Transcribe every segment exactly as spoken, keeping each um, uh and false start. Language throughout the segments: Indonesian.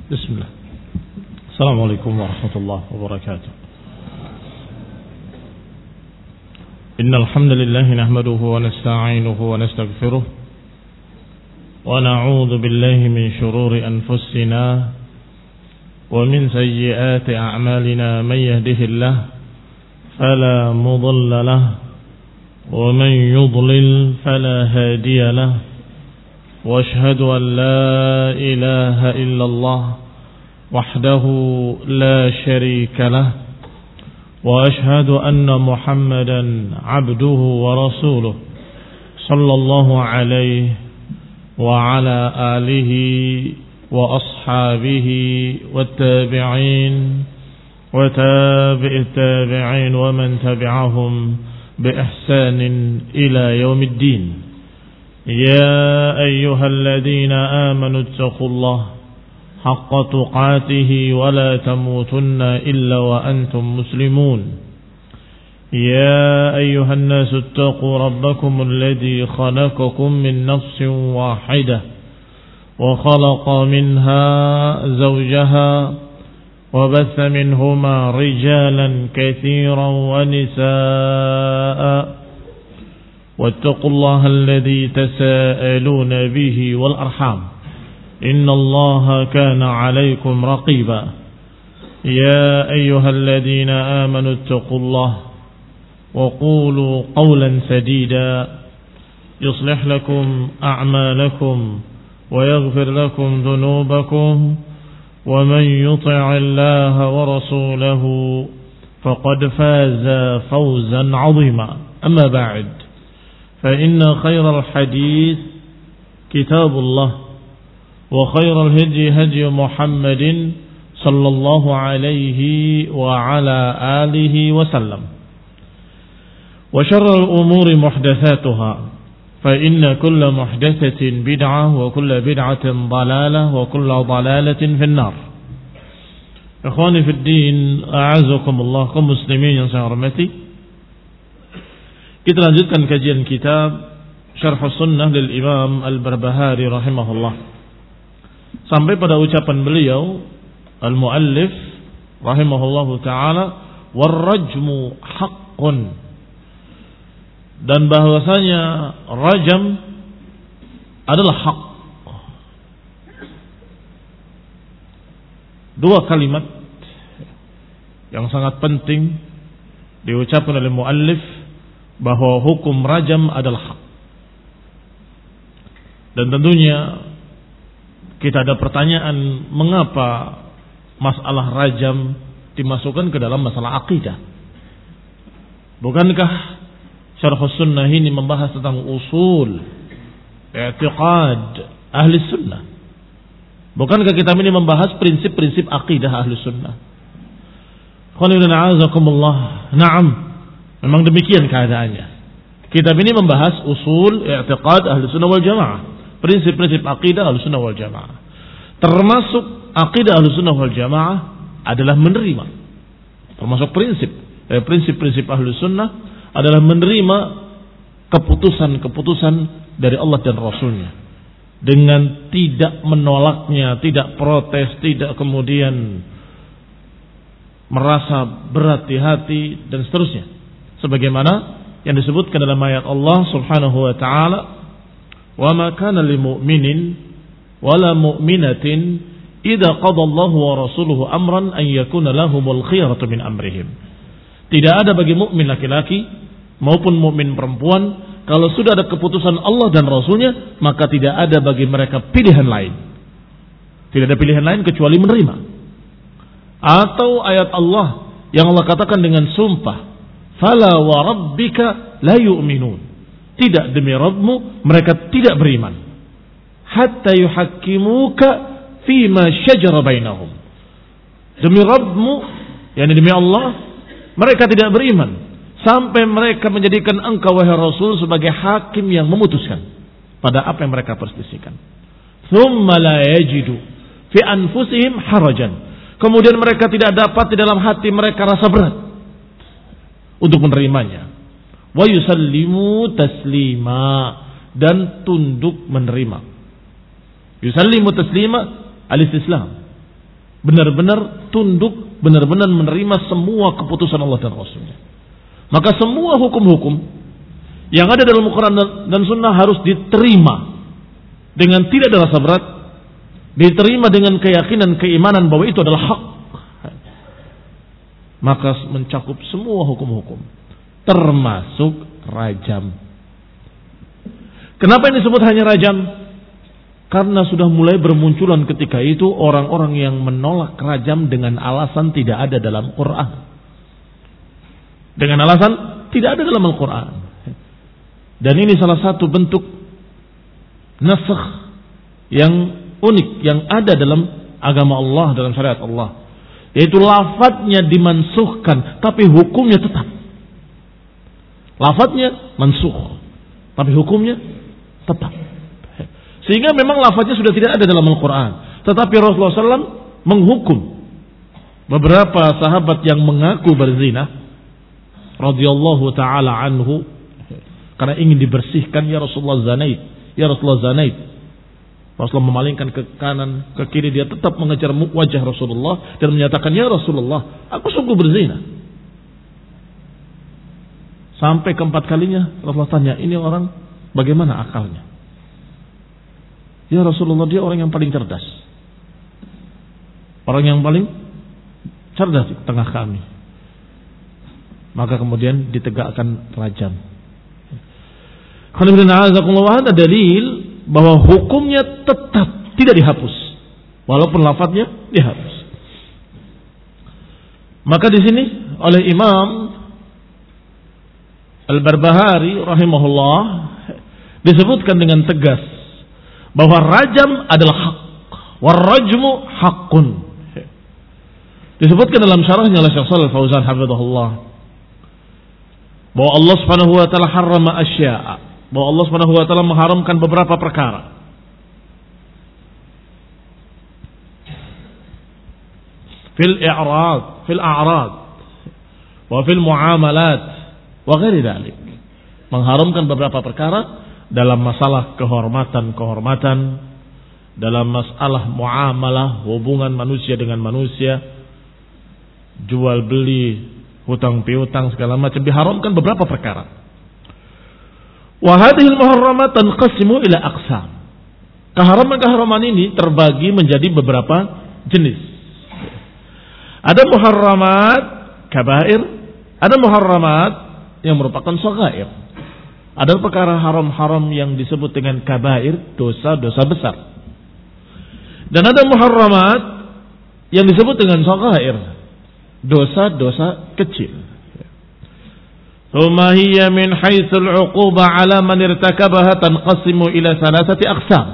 بسم الله. السلام عليكم ورحمة الله وبركاته. إن الحمد لله نحمده ونستعينه ونستغفره ونعوذ بالله من شرور أنفسنا ومن سيئات أعمالنا. من يهده الله فلا مضل له ومن يضلل فلا هادي له. واشهد أن لا إله إلا الله وحده لا شريك له. واشهد أن محمدا عبده ورسوله صلى الله عليه وعلى آله وأصحابه والتابعين وتابع التابعين ومن تبعهم بإحسان إلى يوم الدين. يا أيها الذين آمنوا اتقوا الله حق تقاته ولا تموتن إلا وأنتم مسلمون. يا أيها الناس اتقوا ربكم الذي خلقكم من نفس واحدة وخلق منها زوجها وبث منهما رجالا كثيرا ونساء. واتقوا الله الذي تساءلون به والأرحام إن الله كان عليكم رقيبا. يا أيها الذين آمنوا اتقوا الله وقولوا قولا سديدا يصلح لكم أعمالكم ويغفر لكم ذنوبكم ومن يطع الله ورسوله فقد فاز فوزا عظيما. أما بعد فإن خير الحديث كتاب الله وخير الهدي هدي محمد صلى الله عليه وعلى آله وسلم. وشر الأمور محدثاتها فإن كل محدثة بدعة وكل بدعة ضلالة وكل ضلالة في النار. إخواني في الدين أعزكم الله kaum muslimin yang saya hormati. Kita lanjutkan kajian kitab Syarh Sunnah lil Imam Al-Barbahari rahimahullah. Sampai pada ucapan beliau Al-Muallif rahimahullahu taala, "War-rajmu haqqun." Dan bahwasanya rajam adalah hak. Dua kalimat yang sangat penting diucapkan oleh muallif, bahwa hukum rajam adalah hak. Dan tentunya kita ada pertanyaan, mengapa masalah rajam dimasukkan ke dalam masalah akidah? Bukankah Syarh Sunnah ini membahas tentang usul i'tiqad ahli sunnah? Bukankah kita ini membahas prinsip-prinsip akidah ahli sunnah? Na'am, memang demikian keadaannya. Kitab ini membahas usul i'tiqad ahli sunnah wal jamaah, prinsip-prinsip akidah ahli sunnah wal jamaah. Termasuk akidah ahli sunnah wal jamaah adalah menerima. Termasuk prinsip eh, prinsip-prinsip ahli sunnah adalah menerima keputusan-keputusan dari Allah dan Rasulnya, dengan tidak menolaknya, tidak protes, tidak kemudian merasa berat di hati dan seterusnya. Sebagaimana yang disebutkan dalam ayat Allah Subhanahu wa taala, "Wa ma kana lil mu'minin wala mu'minatin idza qada Allahu wa rasuluhu amran an yakuna lahumul khiyaratu min amrihim." Tidak ada bagi mukmin laki-laki maupun mukmin perempuan, kalau sudah ada keputusan Allah dan Rasulnya, maka tidak ada bagi mereka pilihan lain. Tidak ada pilihan lain kecuali menerima. Atau ayat Allah yang Allah katakan dengan sumpah, "Fala wa rabbika la yu'minun." Tidak, demi Rabbmu mereka tidak beriman. Hatta yuhakkimuka fima syajara bainahum. Demi Rabbmu, yakni demi Allah, mereka tidak beriman sampai mereka menjadikan engkau wahai Rasul sebagai hakim yang memutuskan pada apa yang mereka perselisihkan. Thumma la yajidu fi anfusihim harajan. Kemudian mereka tidak dapat di dalam hati mereka rasa berat untuk menerimanya. Wa yusallimu taslima, dan tunduk menerima. Yusallimu taslima al-istislam, benar-benar tunduk, benar-benar menerima semua keputusan Allah dan Rasulnya. Maka semua hukum-hukum yang ada dalam Al-Quran dan Sunnah harus diterima dengan tidak ada rasa berat, diterima dengan keyakinan, keimanan bahwa itu adalah hak. Maka mencakup semua hukum-hukum, termasuk rajam. Kenapa ini disebut hanya rajam? Karena sudah mulai bermunculan ketika itu orang-orang yang menolak rajam dengan alasan tidak ada dalam Quran. Dengan alasan tidak ada dalam Al-Quran. Dan ini salah satu bentuk nasakh yang unik yang ada dalam agama Allah, dalam syariat Allah. Yaitu lafadznya dimansuhkan, tapi hukumnya tetap. Lafadznya mansukh, tapi hukumnya tetap. Sehingga memang lafadznya sudah tidak ada dalam Al-Quran. Tetapi Rasulullah shallallahu alaihi wasallam menghukum beberapa sahabat yang mengaku berzina, radhiyallahu ta'ala anhu, karena ingin dibersihkan, ya Rasulullah zanait, ya Rasulullah zanait. Rasulullah memalingkan ke kanan, ke kiri, dia tetap mengejar wajah Rasulullah dan menyatakan, ya Rasulullah, aku sungguh berzina. Sampai keempat kalinya Rasulullah tanya, ini orang bagaimana akalnya? Ya Rasulullah, dia orang yang paling cerdas, orang yang paling cerdas di tengah kami. Maka kemudian ditegakkan rajam. Ada dalil bahwa hukumnya tetap tidak dihapus, walaupun lafadznya dihapus. Maka di sini oleh Imam Al-Barbahari rahimahullah disebutkan dengan tegas bahwa rajam adalah hak, warrajmu haqqun. Disebutkan dalam syarahnya oleh Syekh Shalih Al-Fauzan hafizahullah bahwa Allah Subhanahu wa taala harrama asya'a, bahwa Allah Subhanahu wa taala mengharamkan beberapa perkara. Fil i'rad, fil a'rad, wa fil muamalat, wa ghairi dzalik. Mengharamkan beberapa perkara dalam masalah kehormatan-kehormatan, dalam masalah muamalah, hubungan manusia dengan manusia, jual beli, hutang piutang, segala macam, diharamkan beberapa perkara. Wa hadhil muharramat tanqasimu ila aqsam. Keharaman-keharaman ini terbagi menjadi beberapa jenis. Ada muharramat kabair, ada muharramat yang merupakan shaghair. Ada perkara haram-haram yang disebut dengan kabair, dosa-dosa besar. Dan ada muharramat yang disebut dengan shaghair, dosa-dosa kecil. Thumma hiya min haitsul 'uqubah 'ala man irtakabaha tanqasimu ila thalathati aqsam.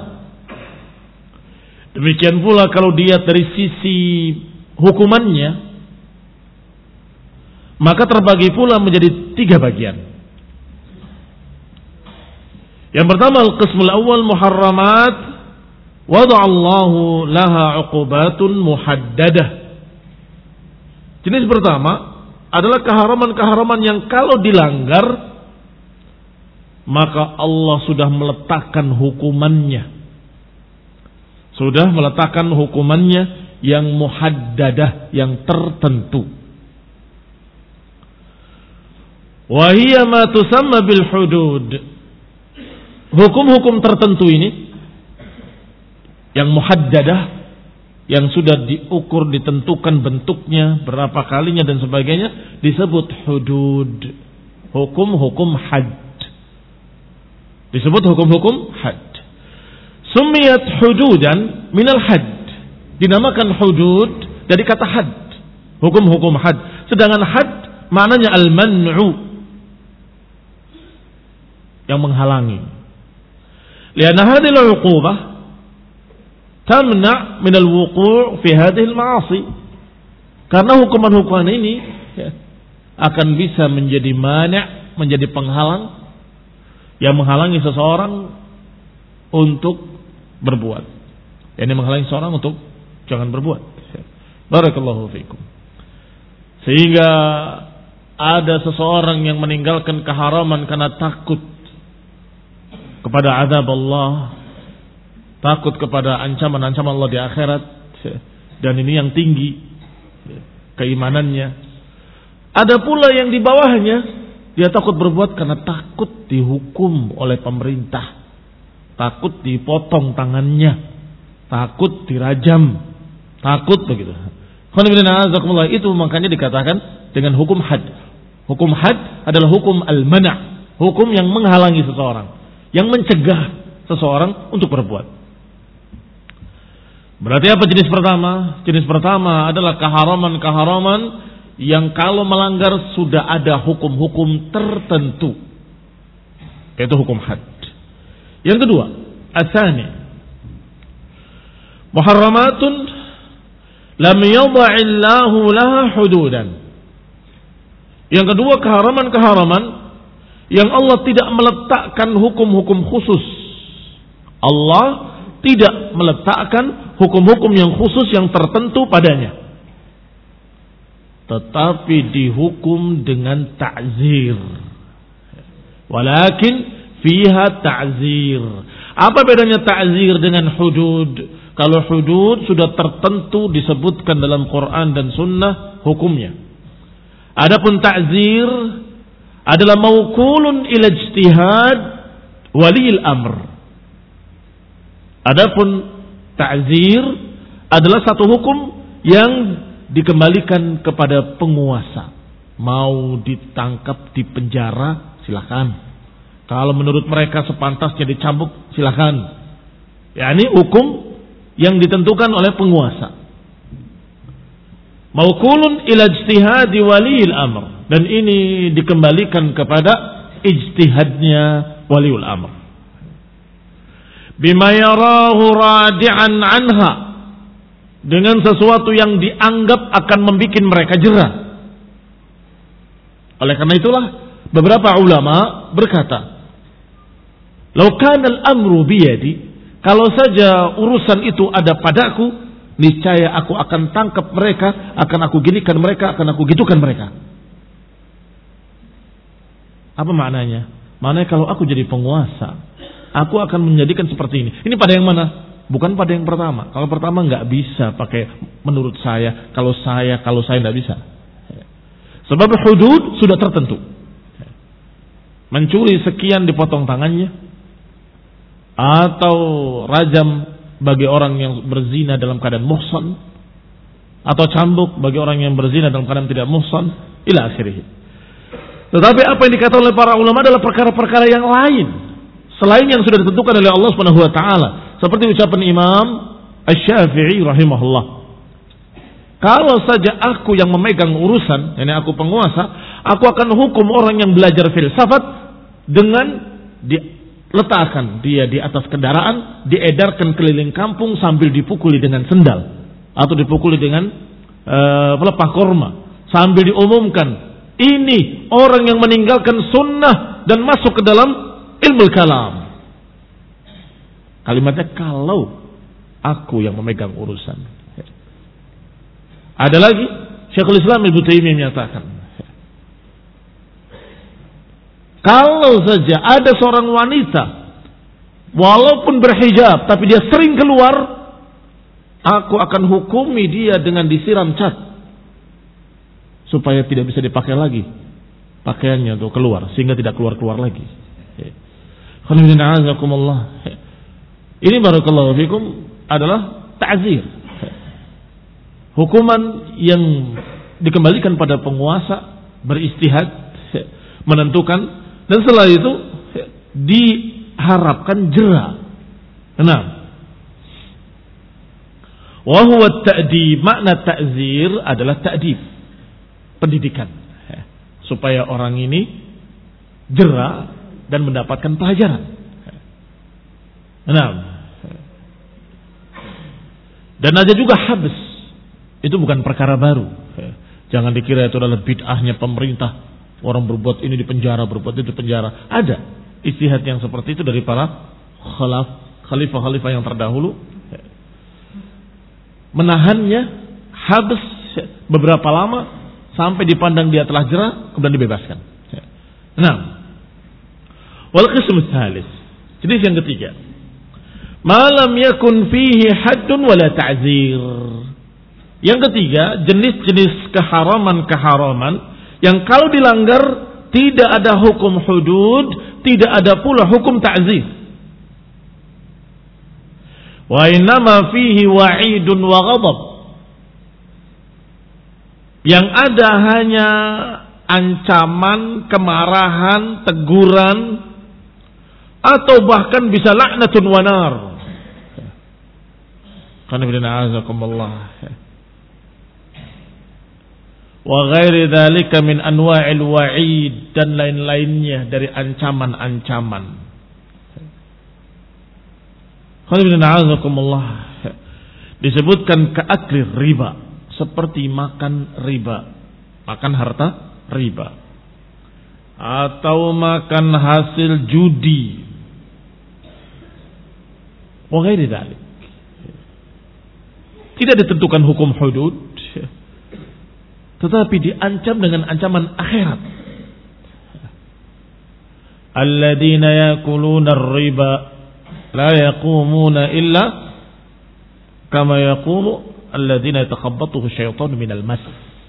Demikian pula kalau dia dari sisi hukumannya, maka terbagi pula menjadi tiga bagian. Yang pertama, al-qismul awal muharramat wada'allahu laha 'uqubatun muhaddadah. Jenis pertama adalah keharaman-keharaman yang kalau dilanggar maka Allah sudah meletakkan hukumannya. Sudah meletakkan hukumannya yang muhaddadah, yang tertentu. Wa hiya ma tusamma bil hudud. Hukum-hukum tertentu ini yang muhaddadah, yang sudah diukur, ditentukan bentuknya, berapa kalinya dan sebagainya, disebut hudud. Hukum-hukum had. Disebut hukum-hukum had. Sumiyat hududan minal had. Dinamakan hudud dari kata had. Hukum-hukum had. Sedangkan had maknanya al-man'u, yang menghalangi. Lianna hadhihi al-'uqubah tamna' min al-wuqu' fi hadhihi al-ma'asi. Karena hukuman-hukuman ini ya, akan bisa menjadi mani', menjadi penghalang yang menghalangi seseorang untuk berbuat. Ini menghalangi seseorang untuk jangan berbuat. Barakallahu fiikum. Sehingga ada seseorang yang meninggalkan keharaman karena takut kepada azab Allah, takut kepada ancaman-ancaman Allah di akhirat, dan ini yang tinggi keimanannya. Ada pula yang di bawahnya, dia takut berbuat karena takut dihukum oleh pemerintah, takut dipotong tangannya, takut dirajam, takut begitu. Itu makanya dikatakan dengan hukum had. Hukum had adalah hukum al-mana', hukum yang menghalangi seseorang, yang mencegah seseorang untuk berbuat. Berarti apa jenis pertama? Jenis pertama adalah keharaman-keharaman yang kalau melanggar sudah ada hukum-hukum tertentu, yaitu hukum had. Yang kedua, asani muharramatun lam yadha'illahu laha hududan. Yang kedua, keharaman-keharaman yang Allah tidak meletakkan hukum-hukum khusus. Allah tidak meletakkan hukum-hukum yang khusus yang tertentu padanya, tetapi dihukum dengan ta'zir. Walakin fiha ta'zir. Apa bedanya ta'zir dengan hudud? Kalau hudud sudah tertentu disebutkan dalam Quran dan Sunnah hukumnya. Adapun ta'zir adalah maukulun ila ijtihad waliil amr. Adapun ta'zir adalah satu hukum yang dikembalikan kepada penguasa. Mau ditangkap di penjara, silakan. Kalau menurut mereka sepantasnya dicambuk, silakan. Ya, ini hukum yang ditentukan oleh penguasa. Maukulun ila ijtihadi waliil amr, dan ini dikembalikan kepada ijtihadnya waliul amr. Bima yarahu radi'an anha, dengan sesuatu yang dianggap akan membuat mereka jera. Oleh karena itulah beberapa ulama berkata, "Lau kana al-amru biyadi," kalau saja urusan itu ada padaku, niscaya aku akan tangkap mereka, akan aku ginikan mereka, akan aku gitukan mereka. Apa maknanya? Maknanya kalau aku jadi penguasa, aku akan menjadikan seperti ini. Ini pada yang mana? Bukan pada yang pertama. Kalau pertama nggak bisa pakai menurut saya, kalau saya, kalau saya nggak bisa. Sebab hudud sudah tertentu. Mencuri sekian dipotong tangannya, atau rajam bagi orang yang berzina dalam keadaan muhsan, atau cambuk bagi orang yang berzina dalam keadaan tidak muhsan, ila akhirih. Tetapi apa yang dikatakan oleh para ulama adalah perkara-perkara yang lain selain yang sudah ditentukan oleh Allah Subhanahu wa taala, seperti ucapan Imam Asy-Syafi'i rahimahullah. Kalau saja aku yang memegang urusan, ini aku penguasa, aku akan hukum orang yang belajar filsafat dengan diletakkan dia di atas kendaraan, diedarkan keliling kampung sambil dipukuli dengan sendal atau dipukuli dengan uh, pelepah korma, sambil diumumkan ini orang yang meninggalkan sunnah dan masuk ke dalam ilmu kalam. Kalimatnya kalau aku yang memegang urusan. Ada lagi Syekhul Islam Ibnu Taimiyah menyatakan, kalau saja ada seorang wanita walaupun berhijab tapi dia sering keluar, aku akan hukumi dia dengan disiram cat supaya tidak bisa dipakai lagi pakaiannya untuk keluar, sehingga tidak keluar-keluar lagi. Ini barakallahu fikum adalah ta'zir. Hukuman yang dikembalikan pada penguasa, beristihad, menentukan, dan setelah itu diharapkan jera. Nah, wa huwa ta'dib, makna ta'zir adalah ta'dib, pendidikan, supaya orang ini jera dan mendapatkan pelajaran. Nah, dan ada juga habs. Itu bukan perkara baru. Jangan dikira itu adalah bid'ahnya pemerintah. Orang berbuat ini di penjara, berbuat itu di penjara. Ada istihad yang seperti itu dari para khalaf, khalifah-khalifah yang terdahulu. Menahannya habis beberapa lama sampai dipandang dia telah jera, kemudian dibebaskan. Nah, wal qism tsalis. Jenis yang ketiga, malam yakun fihi haddun wala ta'zir. Yang ketiga, jenis-jenis keharaman-keharaman yang kalau dilanggar tidak ada hukum hudud, tidak ada pula hukum ta'zir. Wa innama fihi wa'idun wa ghadab. Yang ada hanya ancaman, kemarahan, teguran, atau bahkan bisa laknatun wa nar. Qul a'azakumullah. Wa ghairi dzalika min anwa'il wa'id, dan lain-lainnya dari ancaman-ancaman. Qul a'azakumullah. Disebutkan keakli riba, seperti makan riba, makan harta riba, atau makan hasil judi, wa ghairi dzalik. Tidak ditentukan hukum hudud, tetapi diancam dengan ancaman akhirat. Alladzina yakuluna ar-riba la yaqumuna illa kama yaqumu alladzina yatakhabbathu asyaitanu minal mas.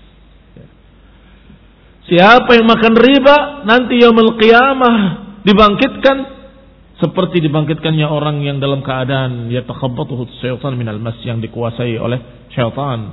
Siapa yang makan riba nanti yaumul qiyamah dibangkitkan seperti dibangkitkannya orang yang dalam keadaan yatakhabbathu asyaitan minal mas, yang dikuasai oleh syaitan,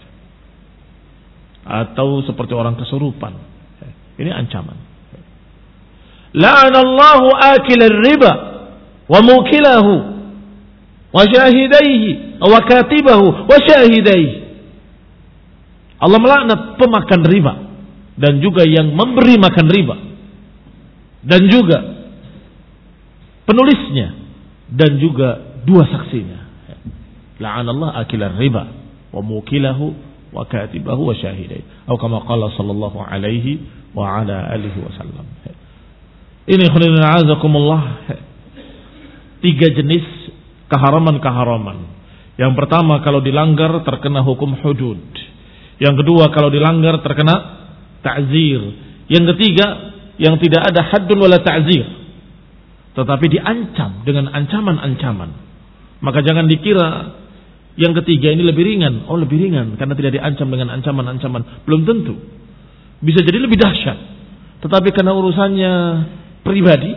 atau seperti orang kesurupan. Ini ancaman. La'anallahu akilar riba wa mukilahu wa syahidaihi wa katibahu wa syahidaihi. Allah melaknat pemakan riba dan juga yang memberi makan riba dan juga penulisnya dan juga dua saksinya. La'anallahu akilar riba wa mukilahu wa katibahu wa syahidaihi. Atau kama qala sallallahu alaihi wa ala alihi wasallam. Ini khulil a'azakumullah, tiga jenis keharaman-keharaman. Yang pertama, kalau dilanggar terkena hukum hudud. Yang kedua, kalau dilanggar terkena ta'zir. Yang ketiga, yang tidak ada haddun wala ta'zir, tetapi diancam dengan ancaman-ancaman. Maka jangan dikira yang ketiga ini lebih ringan. Oh, lebih ringan karena tidak diancam dengan ancaman-ancaman. Belum tentu. Bisa jadi lebih dahsyat. Tetapi karena urusannya pribadi,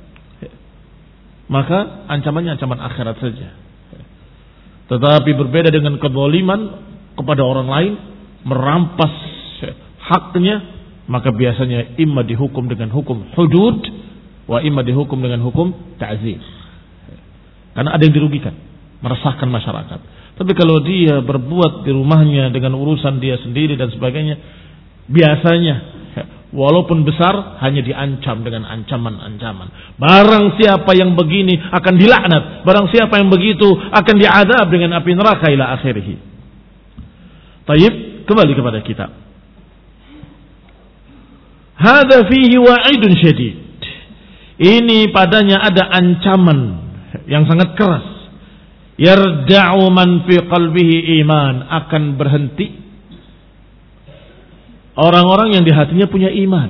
maka ancamannya ancaman akhirat saja. Tetapi berbeda dengan kezaliman kepada orang lain, merampas haknya, maka biasanya imma dihukum dengan hukum hudud, wa imma dihukum dengan hukum ta'zir. Karena ada yang dirugikan, meresahkan masyarakat. Tapi kalau dia berbuat di rumahnya dengan urusan dia sendiri dan sebagainya, biasanya walaupun besar hanya diancam dengan ancaman-ancaman. Barang siapa yang begini akan dilaknat, barang siapa yang begitu akan diazab dengan api neraka ila akhirih. Taib, kembali kepada kitab. Hadza fihi wa'idun syadid. Ini padanya ada ancaman yang sangat keras. Yarda'u man fi qalbihi iman, akan berhenti orang-orang yang di hatinya punya iman.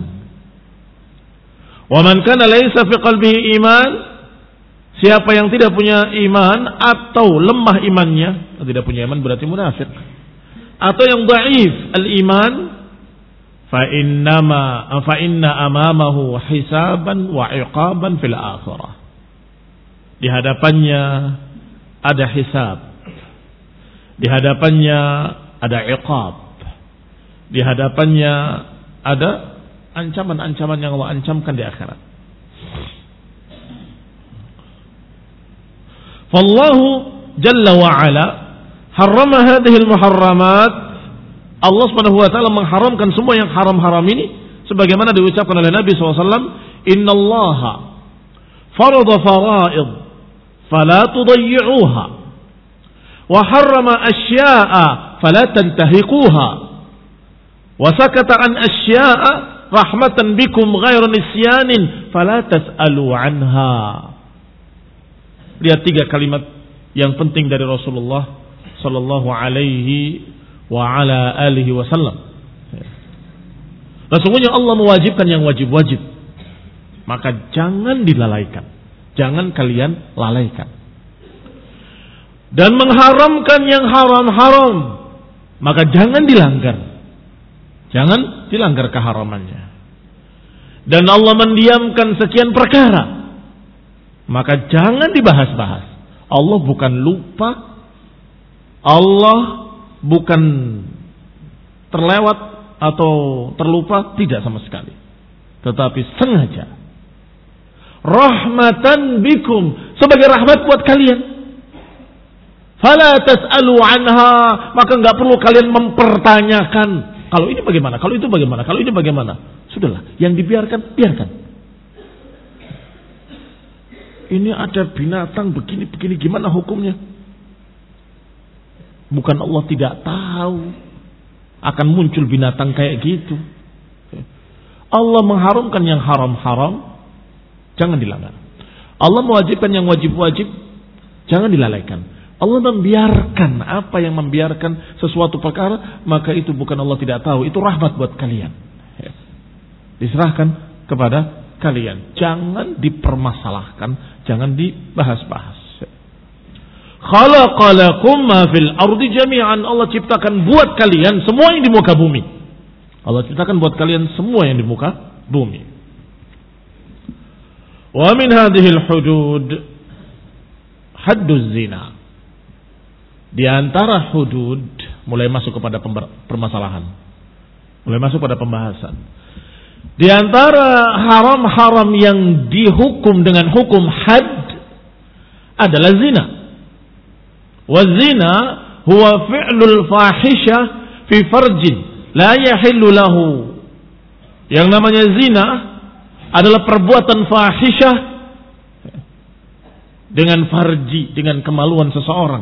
Wa man kana laisa fi qalbihi iman, siapa yang tidak punya iman atau lemah imannya, tidak punya iman berarti munafik, atau yang dhaif al-iman, fa innama fa inna amamahu hisaban wa iqaban fil akhirah. Di hadapannya ada hisab, di hadapannya ada iqab, di hadapannya ada ancaman-ancaman yang Allah ancamkan di akhirat. Fallahu jalla wa ala harrama hadhihi al-muharramat. Allah Subhanahu wa taala mengharamkan semua yang haram-haram ini sebagaimana diucapkan oleh Nabi sallallahu alaihi wasallam, innallaha farada fara'id fala tudayyi'uha wa harrama asya'a fala tantahiquha wa sakata an asya'a rahmatan bikum ghairu nisyanin fala tas'alu anha. Lihat tiga kalimat yang penting dari Rasulullah sallallahu alaihi wa ala alihi wasallam. Sesungguhnya Allah mewajibkan yang wajib-wajib, maka jangan dilalaikan, jangan kalian lalaikan. Dan mengharamkan yang haram-haram, maka jangan dilanggar. Jangan dilanggar keharamannya. Dan Allah mendiamkan sekian perkara, maka jangan dibahas-bahas. Allah bukan lupa, Allah bukan terlewat atau terlupa, tidak sama sekali. Tetapi sengaja. Rahmatan bikum, sebagai rahmat buat kalian. Fala tas'alu anha, maka enggak perlu kalian mempertanyakan. Kalau ini bagaimana? Kalau itu bagaimana? Kalau ini bagaimana? Sudahlah, yang dibiarkan, biarkan. Ini ada binatang begini-begini, gimana hukumnya? Bukan Allah tidak tahu akan muncul binatang kayak gitu. Allah mengharumkan yang haram-haram, jangan dilanggar. Allah mewajibkan yang wajib-wajib, jangan dilalaikan. Allah membiarkan apa yang membiarkan sesuatu perkara, maka itu bukan Allah tidak tahu, itu rahmat buat kalian. Diserahkan kepada kalian. Jangan dipermasalahkan, jangan dibahas-bahas. Khalaqalakum ma fil ardi jami'an. Allah ciptakan buat kalian semua yang di muka bumi. Allah ciptakan buat kalian semua yang di muka bumi. Wa min hadhil hudud hadduz zina. Di antara hudud mulai masuk kepada permasalahan. Mulai masuk pada pembahasan. Di antara haram-haram yang dihukum dengan hukum had adalah zina. Wa zina huwa fi'lul fahisha fi farjin la yahillu lahu. Yang namanya zina adalah perbuatan fahisyah dengan farji, dengan kemaluan seseorang.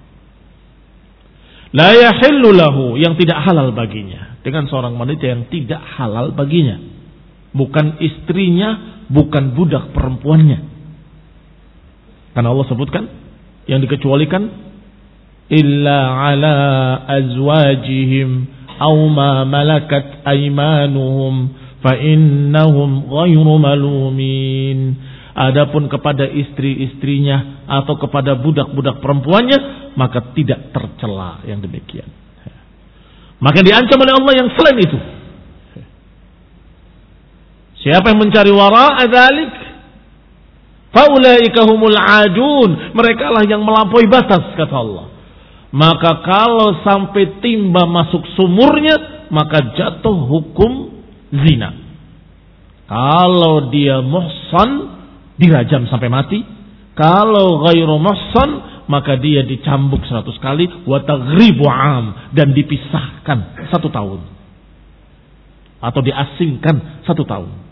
La yahillu lahu, yang tidak halal baginya, dengan seorang wanita yang tidak halal baginya. Bukan istrinya, bukan budak perempuannya. Karena Allah sebutkan yang dikecualikan illa ala azwajihim aw ma malakat aymanuhum fa innahum ghairu malumin. Adapun kepada istri-istrinya atau kepada budak-budak perempuannya, maka tidak tercela yang demikian. Maka diancam oleh Allah yang selain itu. Siapa yang mencari wara'a dzalik, faulaika humul adun, mereka lah yang melampaui batas, kata Allah. Maka kalau sampai timba masuk sumurnya, maka jatuh hukum zina. Kalau dia muhsan, dirajam sampai mati. Kalau ghairu muhsan, maka dia dicambuk seratus kali, wa taghribu am, dan dipisahkan satu tahun, atau diasingkan satu tahun.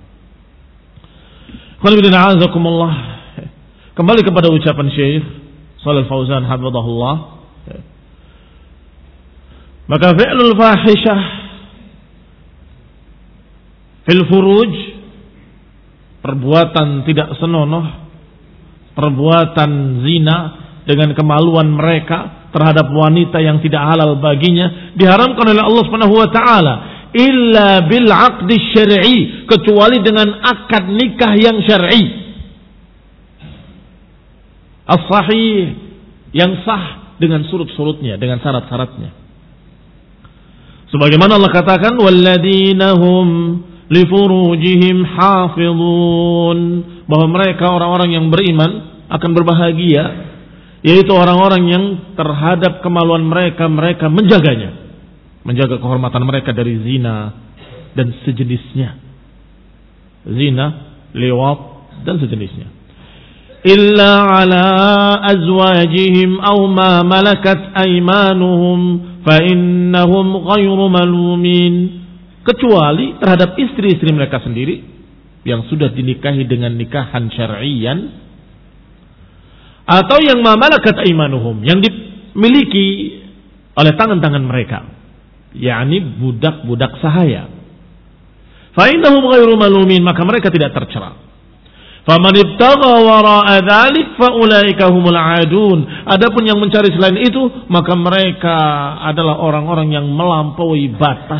Kembali kepada ucapan Syekh Shalih Fauzan hafizahullah, maka fi'lul fahisyah fil furuj, perbuatan tidak senonoh, perbuatan zina dengan kemaluan mereka terhadap wanita yang tidak halal baginya, diharamkan oleh Allah Subhanahu wa taala illa bil aqdi syar'i, kecuali dengan akad nikah yang syar'i as-sahih, yang sah dengan surut-surutnya, dengan syarat-syaratnya. Sebagaimana Allah katakan walladzina hum li furujihim hafizun, bahwa mereka orang-orang yang beriman akan berbahagia, yaitu orang-orang yang terhadap kemaluan mereka mereka menjaganya, menjaga kehormatan mereka dari zina dan sejenisnya, zina, liwat dan sejenisnya. Illa ala azwajihim aw ma malakat aymanuhum fa innahum ghairu malumin, kecuali terhadap istri-istri mereka sendiri yang sudah dinikahi dengan nikahan syar'iyan, atau yang ma malakat aymanuhum, yang dimiliki oleh tangan-tangan mereka, yakni budak-budak sahaya. Fa innahum ghairu malumin, maka mereka tidak tercela. Faman ibtagha wara'a dzalik fa ulaika humul adun. Adapun yang mencari selain itu, maka mereka adalah orang-orang yang melampaui batas.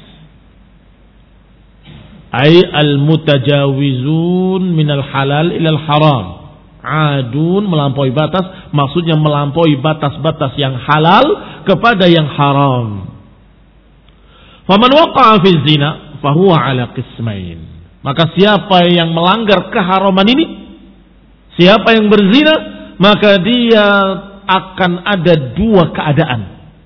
Ai al-mutajawizun minal halal ilal haram. Adun, melampaui batas, maksudnya melampaui batas-batas yang halal kepada yang haram. Faman waqa'a fi zina fahuwa ala qismain. Maka siapa yang melanggar keharaman ini, siapa yang berzina, maka dia akan ada dua keadaan.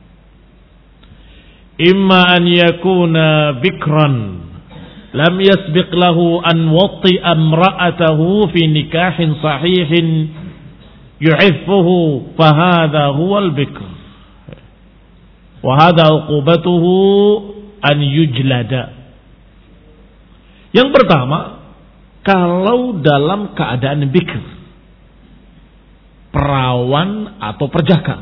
Imma an yakuna bikran lam yasbiq lahu an wati'a imra'atahu fi nikahin sahihin yu'iffuhu fahadha huwa al-bikr wa hadha uqubatuhu an yujlada. Yang pertama, kalau dalam keadaan bikr, perawan atau perjaka.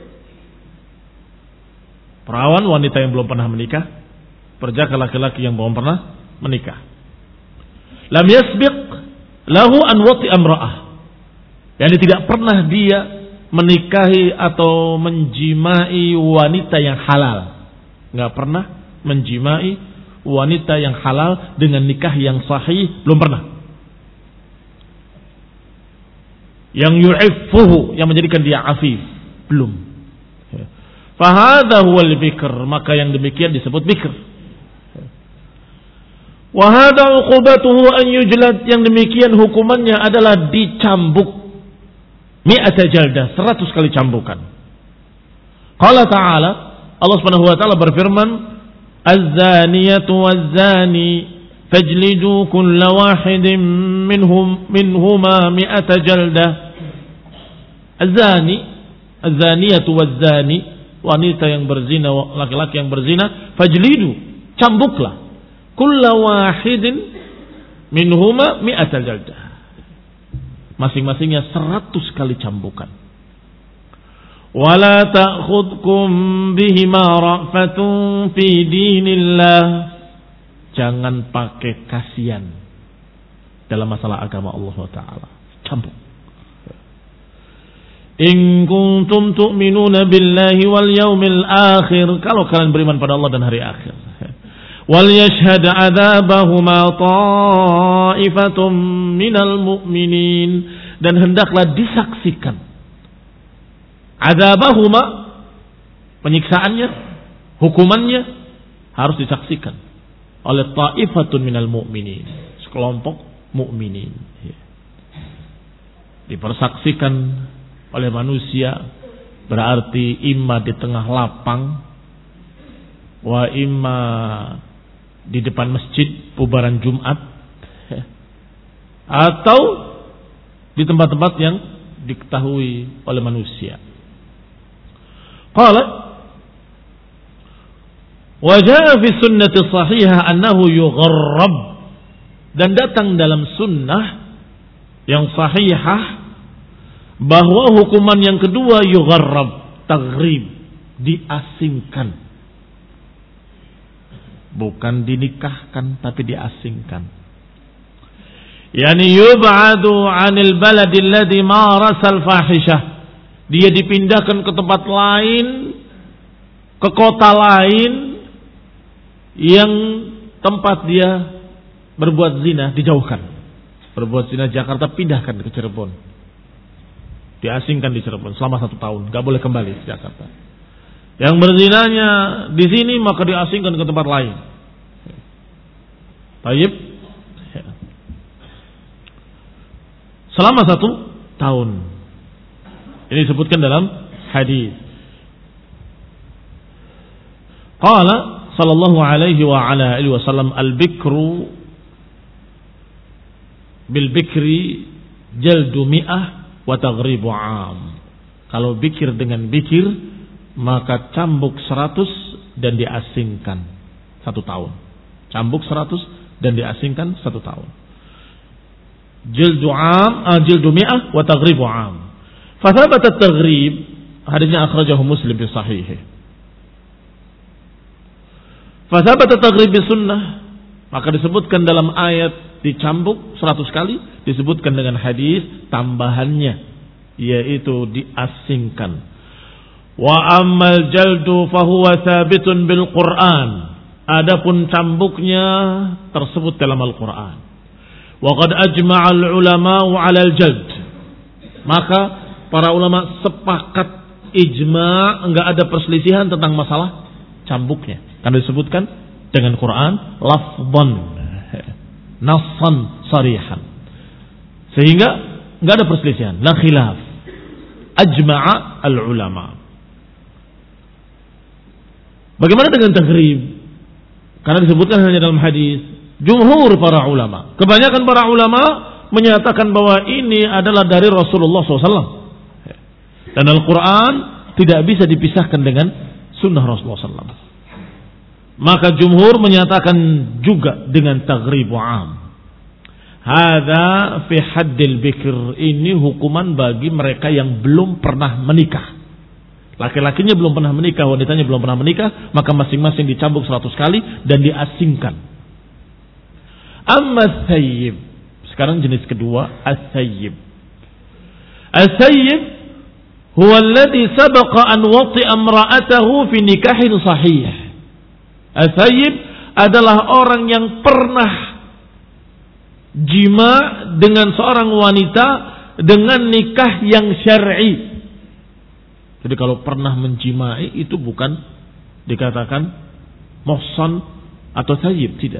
Perawan wanita yang belum pernah menikah, perjaka laki-laki yang belum pernah menikah. Lam yasbiq lahu an wati amra'ah. Yani tidak pernah dia menikahi atau menjimai wanita yang halal. Enggak pernah menjimai wanita yang halal dengan nikah yang sahih, belum pernah. Yang yu'iffuhu, yang menjadikan dia afif, belum. Fahadha huwal bikr, maka yang demikian disebut bikr. Wa hadha uqubatuhu an yujlad, yang demikian hukumannya adalah dicambuk mi'ata jaldah, seratus kali cambukan. Qala ta'ala, Allah Subhanahu wa taala berfirman, az-zaniyatu waz-zani fajlidu kulla wahidin minhum minhuma mi'ata jaldah. Az-zani, az-zaniyatu waz-zani, wanita yang berzina, laki-laki yang berzina, fajlidu, cambuklah, kulla wahidin minhuma mi'ata jaldah, masing-masingnya seratus kali cambukan. Wala ta'khudkum bihima ra'fatun fi dinillah, jangan pakai kasihan dalam masalah agama Allah Ta'ala, cambuk. In kuntum tu'minuna billahi wal yawmil akhir, kalau kalian beriman pada Allah dan hari akhir. Wal yashhad 'adzabahuma ta'ifatum minal mu'minin, dan hendaklah disaksikan adzabahuma, penyiksaannya, hukumannya harus disaksikan oleh ta'ifatun minal mu'minin, sekelompok mukminin. Dipersaksikan oleh manusia berarti imma di tengah lapang, wa imma di depan masjid pubaran Jumat, atau di tempat-tempat yang diketahui oleh manusia. Qala wa jaa fi sunnati sahihah annahu yugharrab, dan datang dalam sunnah yang sahihah bahwa hukuman yang kedua yugharrab, taghrib, diasingkan. Bukan dinikahkan tapi diasingkan. Yani yub'adu 'anil baladi alladhi marasal fahishah. Dia dipindahkan ke tempat lain, ke kota lain yang tempat dia berbuat zina, dijauhkan. Berbuat zina Jakarta, pindahkan ke Cirebon. Diasingkan di Cirebon selama satu tahun, gak boleh kembali ke Jakarta. Yang berzinanya di sini maka diasingkan ke tempat lain. Tayyib. Selama satu tahun. Ini disebutkan dalam hadis. Qala sallallahu alaihi wa ala alihi wasallam, al-bikru bil bikri jaldu mi'ah wa taghribu 'am. Kalau bikir dengan bikir maka cambuk seratus dan diasingkan satu tahun. Cambuk seratus dan diasingkan satu tahun. Jildu 'am, jildu mi'ah wa taghribu 'am. Fa thabata at-taghrib, hadisnya akhrajahu Muslim fi sahihih. Fa thabata at-taghrib bi sunnah, maka disebutkan dalam ayat dicambuk seratus kali, disebutkan dengan hadis tambahannya, yaitu diasingkan. Wa ammal jaldu fahuwa thabitun bil Qur'an, adapun cambuknya tersebut dalam Al-Qur'an. Wa qad ajma'a al-ulama'u 'ala al-jald, maka para ulama sepakat ijma', enggak ada perselisihan tentang masalah cambuknya. Karena disebutkan dengan Quran lafdhan, nassan sarihan. Sehingga enggak ada perselisihan, la khilaf. Ajma'a al-ulama. Bagaimana dengan taghrib? Karena disebutkan hanya dalam hadis. Jumhur para ulama, kebanyakan para ulama menyatakan bahwa ini adalah dari Rasulullah shallallahu alaihi wasallam. Dan Al-Quran tidak bisa dipisahkan dengan sunnah Rasulullah shallallahu alaihi wasallam. Maka jumhur menyatakan juga dengan taghribu am. Hadza fi haddil bikr, ini hukuman bagi mereka yang belum pernah menikah. Laki-lakinya belum pernah menikah, wanitanya belum pernah menikah, maka masing-masing dicambuk seratus kali dan diasingkan. Amma thayyib, sekarang jenis kedua, as-thayyib. As-thayyib huwa alladhi sabaqa an wati'a imra'atahu fi nikahin sahih. As-thayyib adalah orang yang pernah jima dengan seorang wanita dengan nikah yang syar'i. Jadi kalau pernah menjimai itu bukan dikatakan muhsan atau thayyib, tidak.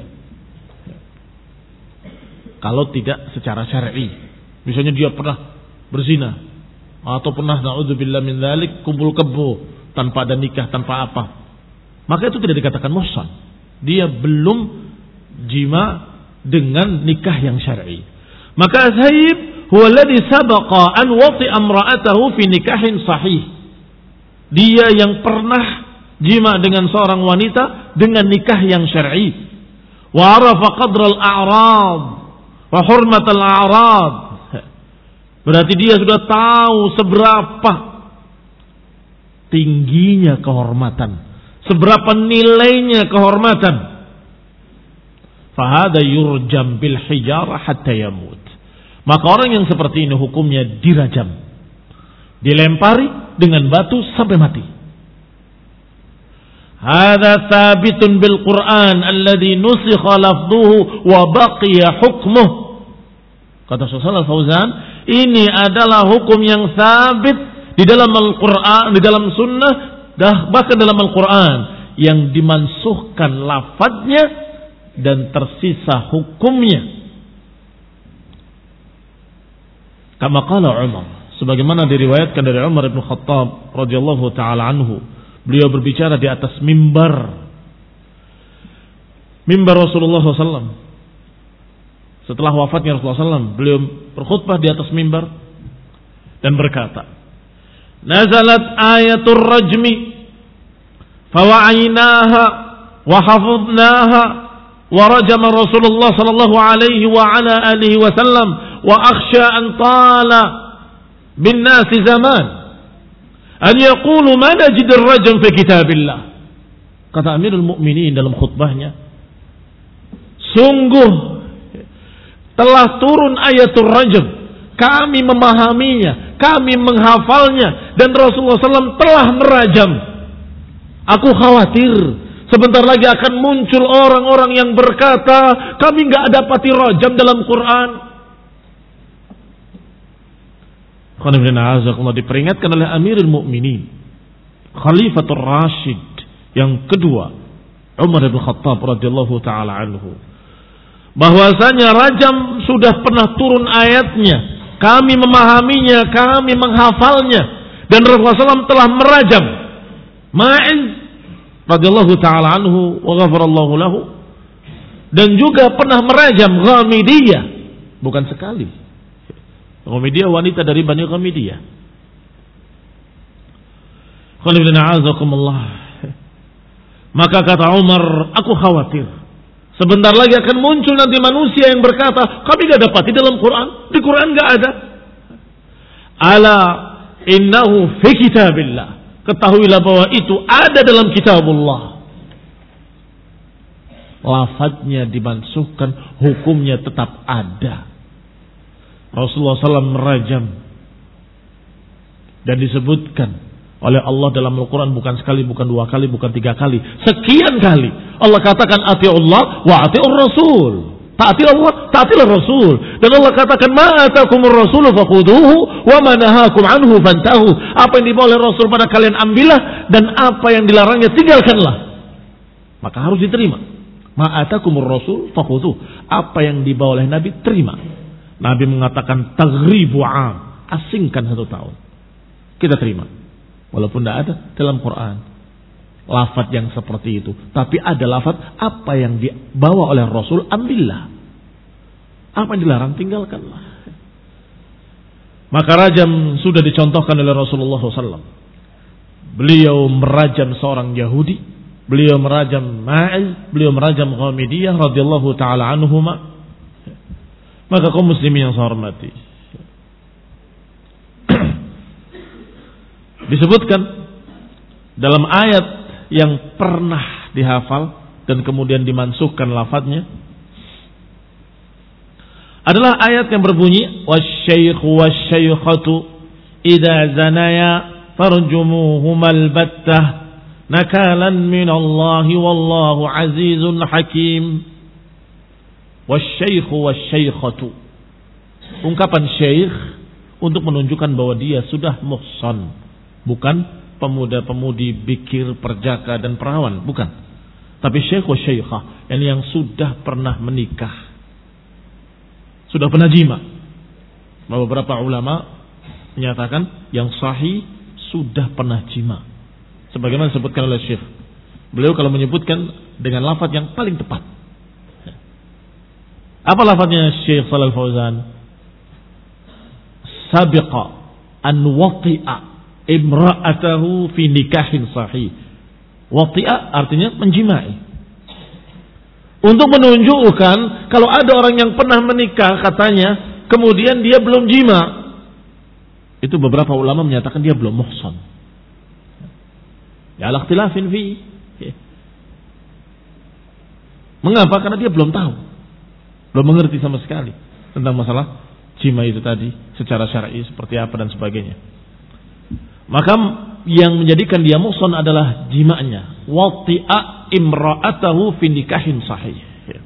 Kalau tidak secara syar'i, misalnya dia pernah berzina atau pernah na'udzubillah min dzalik kumpul kebo tanpa ada nikah, tanpa apa, maka itu tidak dikatakan muhsan. Dia belum jima dengan nikah yang syar'i. Maka thayyib huwa alladhi sabaqa an wati'a imra'atahu fi nikahin sahih. Dia yang pernah jima dengan seorang wanita dengan nikah yang syar'i. Wa arafa qadra al-a'rad wa hurmat al-a'rad. Berarti dia sudah tahu seberapa tingginya kehormatan, seberapa nilainya kehormatan. Fahada yurjam bil hijarah hatta yamut. Maka orang yang seperti ini hukumnya dirajam, dilempari dengan batu sampai mati. Hada thabitun bil Quran alladhi nusikha lafduhu wa baqiya hukmuh. Kata Syekh Shalal Fauzan, ini adalah hukum yang sabit di dalam Al-Quran, di dalam sunnah, bahkan dalam Al-Quran, yang dimansuhkan lafadznya dan tersisa hukumnya. Kama qala Umar, sebagaimana diriwayatkan dari Umar bin Khattab radhiyallahu taala anhu, beliau berbicara di atas mimbar mimbar Rasulullah shallallahu alaihi wasallam. Setelah wafatnya Rasulullah shallallahu alaihi wasallam, beliau berkhutbah di atas mimbar dan berkata, nazalat ayatul rajmi fawa'inaha wa hafidnaha wa rajama Rasulullah sallallahu alaihi wa ala alihi wasallam wa akhsha an tala bin nasi zaman an yaqulu ma najid ar-rajm fi kitabillah. Kata Amirul Mukminin dalam khutbahnya, sungguh telah turun ayatul rajm, kami memahaminya, kami menghafalnya, dan Rasulullah shallallahu alaihi wasallam telah merajam. Aku khawatir sebentar lagi akan muncul orang-orang yang berkata, kami nggak dapati rajam dalam Quran. Diperingatkan oleh Amirul Mukminin, Khalifatul Rashid yang kedua, Umar bin Khattab radhiyallahu taala anhu, bahwasanya rajam sudah pernah turun ayatnya, kami memahaminya, kami menghafalnya, dan Rasulullah shallallahu alaihi wasallam telah merajam. Ma'iz radhiyallahu taala anhu wa ghafarallahu lahu, dan juga pernah merajam Ghamidiyah, bukan sekali. Ghamidiyah wanita dari Bani Ghamidiyah. Maka kata Umar, aku khawatir sebentar lagi akan muncul nanti manusia yang berkata, kami tidak dapati dalam Quran, di Quran enggak ada. Ala innahu fi kitabillah, ketahuilah bahwa itu ada dalam kitabullah. Lafadznya dimansuhkan, hukumnya tetap ada. Rasulullah shallallahu alaihi wasallam merajam, dan disebutkan oleh Allah dalam Al-Quran bukan sekali, bukan dua kali, bukan tiga kali, sekian kali Allah katakan ati'ullah wa ati'ur rasul. Taati Allah, taatilah Rasul. Dan Allah katakan, "Ma atakumur rasulu fakhuduhu wa ma nahakum anhu fantahu." Apa yang dibawa oleh Rasul pada kalian ambillah, dan apa yang dilarangnya tinggalkanlah. Maka harus diterima. Ma atakumur rasul fakhuduhu. Apa yang dibawa oleh Nabi, terima. Nabi mengatakan taghribu am, asingkan satu tahun. Kita terima. Walaupun tidak ada dalam Quran lafaz yang seperti itu, tapi ada lafaz apa yang dibawa oleh Rasul, ambillah. Apa yang dilarang, tinggalkanlah. Maka rajam sudah dicontohkan oleh Rasulullah shallallahu alaihi wasallam. Beliau merajam seorang Yahudi, beliau merajam Ma'iz, beliau merajam Ghamidiyah radhiyallahu taala anhuma. Maka kaum muslimin yang saya hormati, disebutkan dalam ayat yang pernah dihafal dan kemudian dimansuhkan lafadznya adalah ayat yang berbunyi, wasyaikhu wasyaikhatu idza zanaya farjumuhumal battah nakalan minallahi wallahu azizun hakim. Wasyaikhu wasyaikhatu, ungkapan syekh untuk menunjukkan bahwa dia sudah muhsan, bukan pemuda-pemudi bikir, perjaka dan perawan, bukan. Tapi syekh wa syekhah, yang yang sudah pernah menikah, sudah pernah jima. Beberapa ulama menyatakan yang sahih sudah pernah jima, sebagaimana disebutkan oleh syekh. Beliau kalau menyebutkan dengan lafaz yang paling tepat. Apa lafaznya Syekh Shalal Fauzan? Sabiqa an wati'a imra'atahu fi nikahin sahih. Wati'a artinya menjimai. Untuk menunjukkan kalau ada orang yang pernah menikah katanya, kemudian dia belum jima, itu beberapa ulama menyatakan dia belum muhsan. Ya ala ikhtilafin fi. Mengapa? Karena dia belum tahu, belum mengerti sama sekali tentang masalah jima itu tadi secara syar'i seperti apa dan sebagainya. Maka yang menjadikan dia muhsan adalah jima'nya. Wati'a imra'atahu fi nikahin sahih.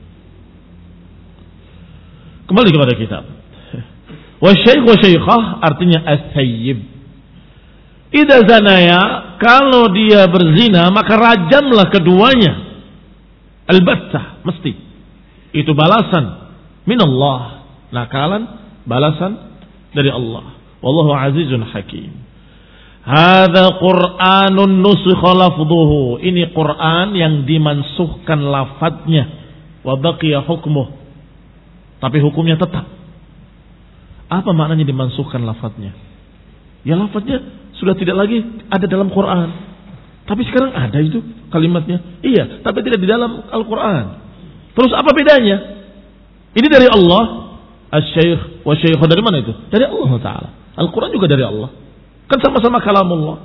Kembali kepada kitab. Wa syaikh wa syaikhah artinya as-sayyib. Idza zanaya, kalau dia berzina maka rajamlah keduanya. Al-battah, mesti. Itu balasan minallah, nakalan, balasan dari Allah. Wallahu azizun hakim. Hadza Qur'anun nusikha lafdhuhu. Ini Quran yang dimansuhkan lafadznya. Wa baqiya hukmuh. Tapi hukumnya tetap. Apa maknanya dimansuhkan lafadznya? Ya lafadznya sudah tidak lagi ada dalam Quran. Tapi sekarang ada itu kalimatnya. Iya, tapi tidak di dalam Al-Quran. Terus apa bedanya? Ini dari Allah. Asy-syaikh wa syaikhah dari mana itu? Dari Allah Ta'ala. Al-Quran juga dari Allah. Kan sama-sama kalamullah.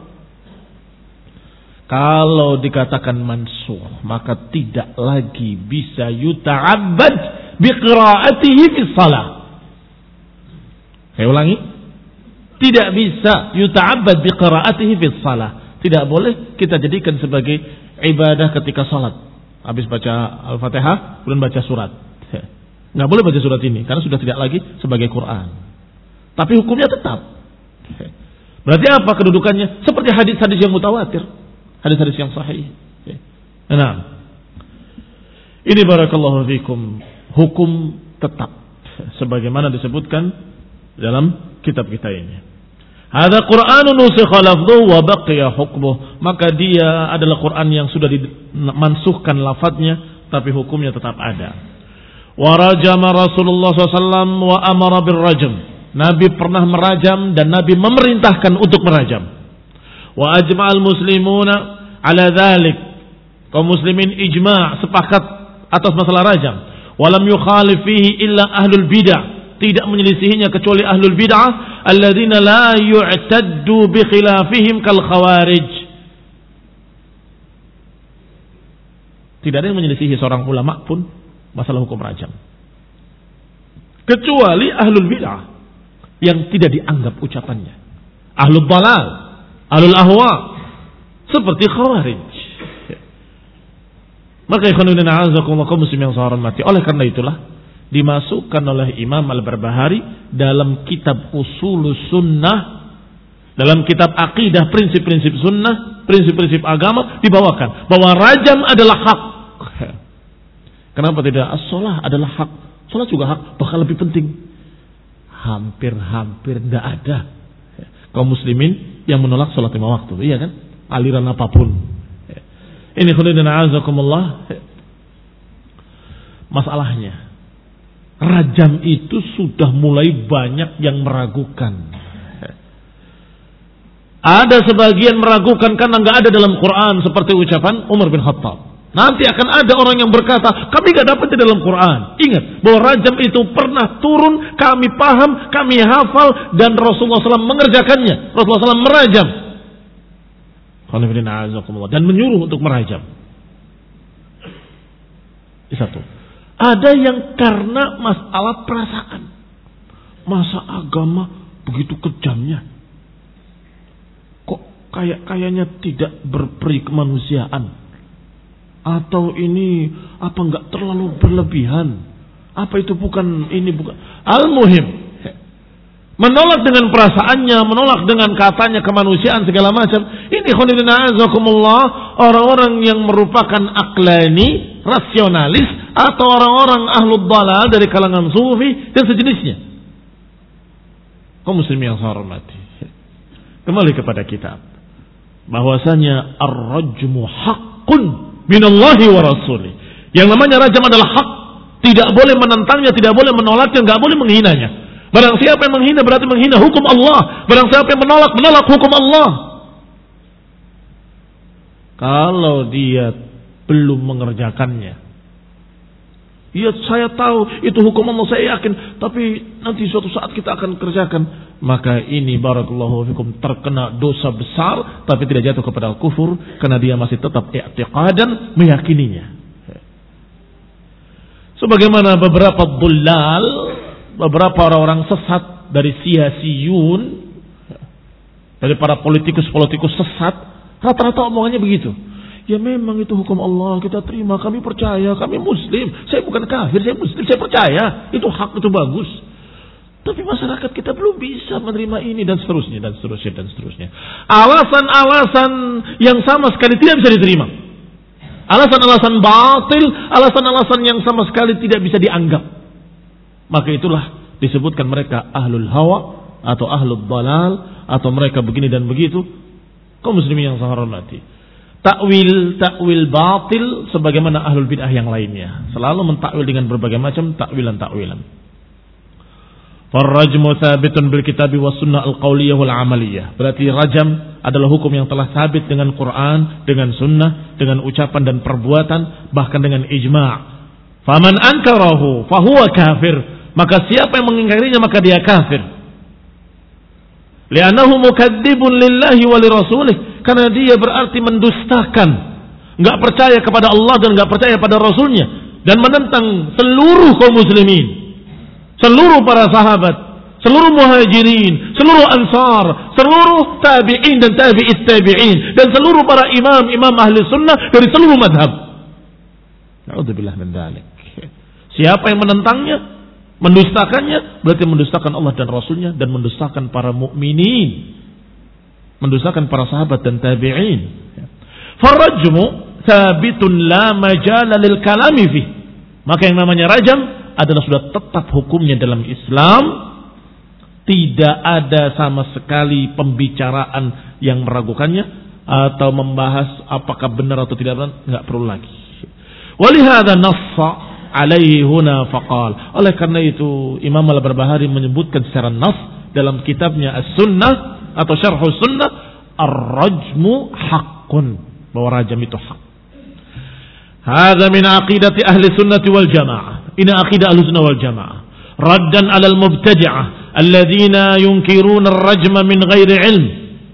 Kalau dikatakan mansuh, maka tidak lagi bisa yuta'abbad biqira'atihi fi shalah. Saya ulangi. Tidak bisa yuta'abbad biqira'atihi fi shalah. Tidak boleh kita jadikan sebagai ibadah ketika salat. Habis baca Al-Fatihah, kemudian baca surat. Nggak boleh baca surat ini karena sudah tidak lagi sebagai Quran. Tapi hukumnya tetap. Berarti apa kedudukannya? Seperti hadis-hadis yang mutawatir, hadis-hadis yang sahih. Nah, ini barakallahu fikum, hukum tetap sebagaimana disebutkan dalam kitab kita ini. Hadza Qur'anun nusikha lafdhuhu wa baqiya hukmuh. Maka dia adalah Quran yang sudah dimansuhkan lafadznya, tapi hukumnya tetap ada. Wa rajama Rasulullah sallallahu alaihi wasallam wa amara birrajm. Nabi pernah merajam dan Nabi memerintahkan untuk merajam. Wa ajma'al muslimuna ala dzalik. Kaum muslimin ijma' sepakat atas masalah rajam. Wa lam yukhalif fihi illa ahlul bid'ah. Tidak menyelisihinya kecuali ahlul bid'ah alladzina la yu'taddu bi khilafihim kal khawarij. Tidak ada yang menyelisihi seorang ulama pun masalah hukum rajam, kecuali ahlul bid'ah yang tidak dianggap ucapannya, ahlul dalal, ahlul ahwa, seperti khawarij. Maka ikhwanuddin a'azakumullah kaum muslimin yang saya hormati, oleh karena itulah dimasukkan oleh Imam Al-Barbahari dalam kitab Ushulus Sunnah, dalam kitab akidah, prinsip-prinsip sunnah, prinsip-prinsip agama, dibawakan bahwa rajam adalah hak. Kenapa tidak? As-shalah adalah hak. Salat juga hak, bahkan lebih penting. Hampir-hampir tidak ada kaum muslimin yang menolak salat lima waktu, iya kan? Aliran apapun. Ini khairan a'azakumullah. Masalahnya, rajam itu sudah mulai banyak yang meragukan. Ada sebagian meragukan karena nggak ada dalam Quran, seperti ucapan Umar bin Khattab. Nanti akan ada orang yang berkata, kami nggak dapat di dalam Quran. Ingat bahwa rajam itu pernah turun, kami paham, kami hafal, dan Rasulullah shallallahu alaihi wasallam mengerjakannya. Rasulullah shallallahu alaihi wasallam merajam dan menyuruh untuk merajam. Ini satu. Ada yang karena masalah perasaan. Masa agama begitu kejamnya? Kok kayak kayaknya tidak berperi kemanusiaan? Atau ini apa enggak terlalu berlebihan? Apa itu bukan ini bukan? Al-muhim, menolak dengan perasaannya, menolak dengan katanya kemanusiaan segala macam. Ini khonirina azakumullah, orang-orang yang merupakan aklani, rasionalis, atau orang-orang ahlul dalal dari kalangan sufi dan sejenisnya. Kaum muslimin yang saya hormati, kembali kepada kitab, bahwasanya ar-rajmu haqqun minallahi wa rasulih. Yang namanya rajam adalah hak, tidak boleh menentangnya, tidak boleh menolaknya, enggak boleh menghinanya. Barang siapa yang menghina berarti menghina hukum Allah. Barang siapa yang menolak, menolak hukum Allah. Kalau dia belum mengerjakannya, ya saya tahu itu hukum Allah, saya yakin, tapi nanti suatu saat kita akan kerjakan. Maka ini barakallahu fikum terkena dosa besar, tapi tidak jatuh kepada kufur, karena dia masih tetap i'tiqadan, meyakininya. Sebagaimana beberapa dhullal, beberapa orang-orang sesat dari siyasiyun, dari para politikus-politikus sesat, rata-rata omongannya begitu. Ya memang itu hukum Allah, kita terima, kami percaya, kami muslim. Saya bukan kafir, saya muslim, saya percaya. Itu hak, itu bagus. Tapi masyarakat kita belum bisa menerima ini, dan seterusnya, dan seterusnya, dan seterusnya. Alasan-alasan yang sama sekali tidak bisa diterima. Alasan-alasan batil, alasan-alasan yang sama sekali tidak bisa dianggap. Maka itulah disebutkan mereka ahlul hawa, atau ahlul dalal, atau mereka begini dan begitu. Kaum muslimin yang saya hormati, takwil takwil batil sebagaimana ahlul bid'ah yang lainnya, selalu mentakwil dengan berbagai macam takwilan-takwilan. Farrajmu thabitun bil kitabi was sunnah al-qauliyah wal amaliyah. Berarti rajam adalah hukum yang telah sabit dengan Quran, dengan sunnah, dengan ucapan dan perbuatan, bahkan dengan ijma'. Faman ankarahu fahuwa kafir. Maka siapa yang mengingkarinya maka dia kafir. Li'annahu mukadzibun lillahi wa lirasulih. Karena dia berarti mendustakan, enggak percaya kepada Allah dan enggak percaya pada Rasulnya, dan menentang seluruh kaum muslimin, seluruh para sahabat, seluruh muhajirin, seluruh ansar, seluruh tabi'in dan tabi'it tabi'in, dan seluruh para imam-imam ahli sunnah dari seluruh madhab. Na'udzubillah min dzalik. Siapa yang menentangnya, mendustakannya, berarti mendustakan Allah dan Rasulnya, dan mendustakan para mukminin, mendustakan para sahabat dan tabi'in. Farajmu thabitun la majala lil kalami fi. Maka yang namanya rajam adalah sudah tetap hukumnya dalam Islam, tidak ada sama sekali pembicaraan yang meragukannya atau membahas apakah benar atau tidak benar, enggak perlu lagi. Walihada nassa alaihi huna faqal. Oleh karena itu Imam Al-Barbahari menyebutkan secara nas dalam kitabnya As-Sunnah atau Syarhus Sunnah, ar-rajmu haqqun, bahwa rajam itu hak. Hadza min aqidati ahli sunnati wal jamaah. Ini akidah ahli sunnah wal jamaah. Raddan ala al-mubtadi'ah alladzina yunkiruna ar-rajma min ghairi ilm.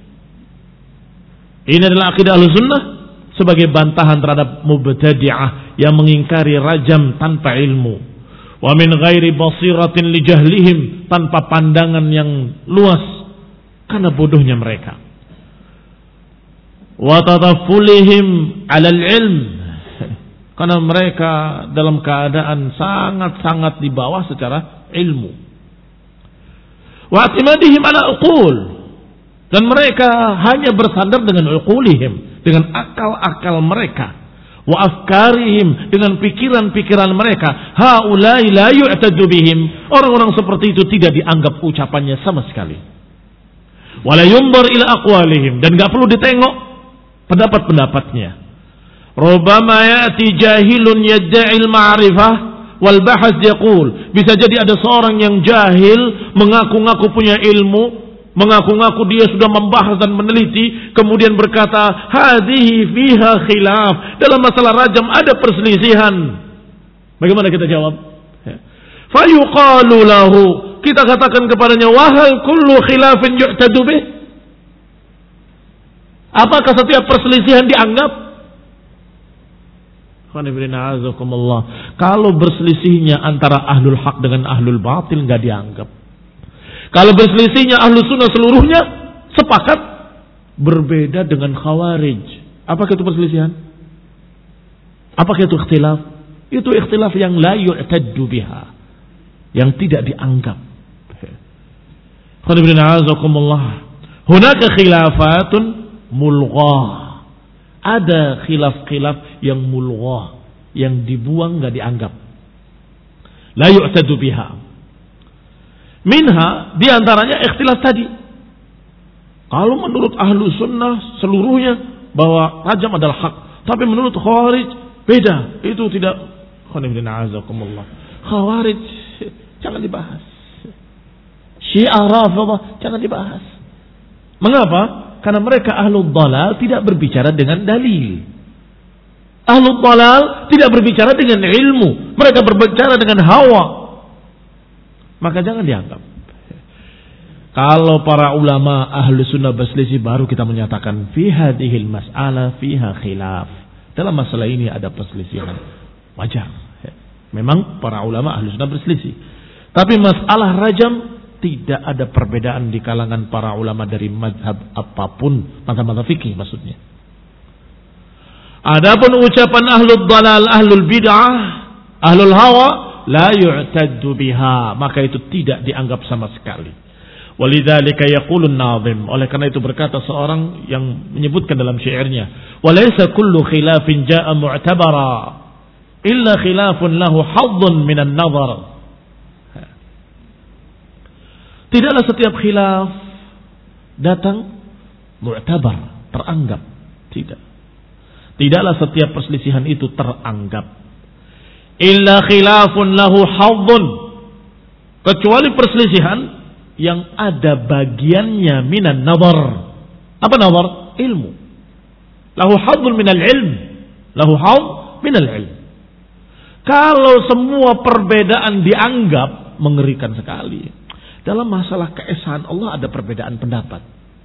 Ini adalah akidah ahli sunnah sebagai bantahan terhadap mubtadi'ah yang mengingkari rajam tanpa ilmu. Wa min ghairi basiratin li jahlihim, tanpa pandangan yang luas karena bodohnya mereka. Wa tadaffulihim 'ala al-'ilm, Karena mereka dalam keadaan sangat-sangat di bawah secara ilmu. Wa i'timadihim ala uqul, dan mereka hanya bersandar dengan uqulihim, dengan akal-akal mereka. Wa afkarihim, dengan pikiran-pikiran mereka. Haulai la yu'tadu bihim, orang-orang seperti itu tidak dianggap ucapannya sama sekali. Wala yunzar ila aqwalihim, dan enggak perlu ditengok pendapat-pendapatnya. Rubama ya'ti jahilun yadda'il ma'rifah wal bahas yaqul, bisa jadi ada seorang yang jahil mengaku-ngaku punya ilmu, mengaku-ngaku dia sudah membahas dan meneliti, kemudian berkata hadhihi fiha khilaf, dalam masalah rajam ada perselisihan. Bagaimana kita jawab? Fayuqalu lahu, kita katakan kepadanya, wahal kullu khilafin yu'tadu bih, apakah setiap perselisihan dianggap? Kalau berselisihnya antara ahlul haq dengan ahlul batil nggak dianggap. Kalau berselisihnya ahlus sunnah seluruhnya sepakat, berbeda dengan khawarij. Apakah itu perselisihan? Apakah itu ikhtilaf? Itu ikhtilaf yang la yu'taddu biha, yang tidak dianggap. Hunaka khilafatun mulghah. Ada khilaf-khilaf yang mulghah, yang dibuang nggak dianggap. La yu'tadu biha. Minha, diantaranya ikhtilaf tadi. Kalau menurut ahlu sunnah seluruhnya bahwa rajam adalah hak, tapi menurut khawarij beda. Itu tidak. Khawarij jangan dibahas. Syiah Rafidhah jangan dibahas. Mengapa? Karena mereka ahlul dhalal tidak berbicara dengan dalil. Ahlul dhalal tidak berbicara dengan ilmu. Mereka berbicara dengan hawa. Maka jangan dianggap. Kalau para ulama ahlu sunnah berselisih, baru kita menyatakan fi hadhil mas'alah fiha khilaf. Dalam masalah ini ada perselisihan. Wajar. Memang para ulama ahlu sunnah berselisih. Tapi masalah rajam tidak ada perbedaan di kalangan para ulama dari mazhab apapun, mazhab-mazhab fikih maksudnya. Adapun ucapan ahlul dhalal, ahlul bid'ah, ahlul hawa, la yu'taddu biha, maka itu tidak dianggap sama sekali. Walidzalika yaqulun nazim, oleh karena itu berkata seorang yang menyebutkan dalam syairnya, walaysa kullu khilafin jaa'a mu'tabara illa khilafun lahu haddun minan nazar. Tidaklah setiap khilaf datang mu'tabar, teranggap. Tidak. Tidaklah setiap perselisihan itu teranggap. Illa khilafun lahu haddun, kecuali perselisihan yang ada bagiannya minan nazar. Apa nazar? Ilmu. Lahu haddun minal ilm. Lahu hadd minal ilm. Kalau semua perbedaan dianggap, mengerikan sekali. Dalam masalah keesaan Allah ada perbedaan pendapat.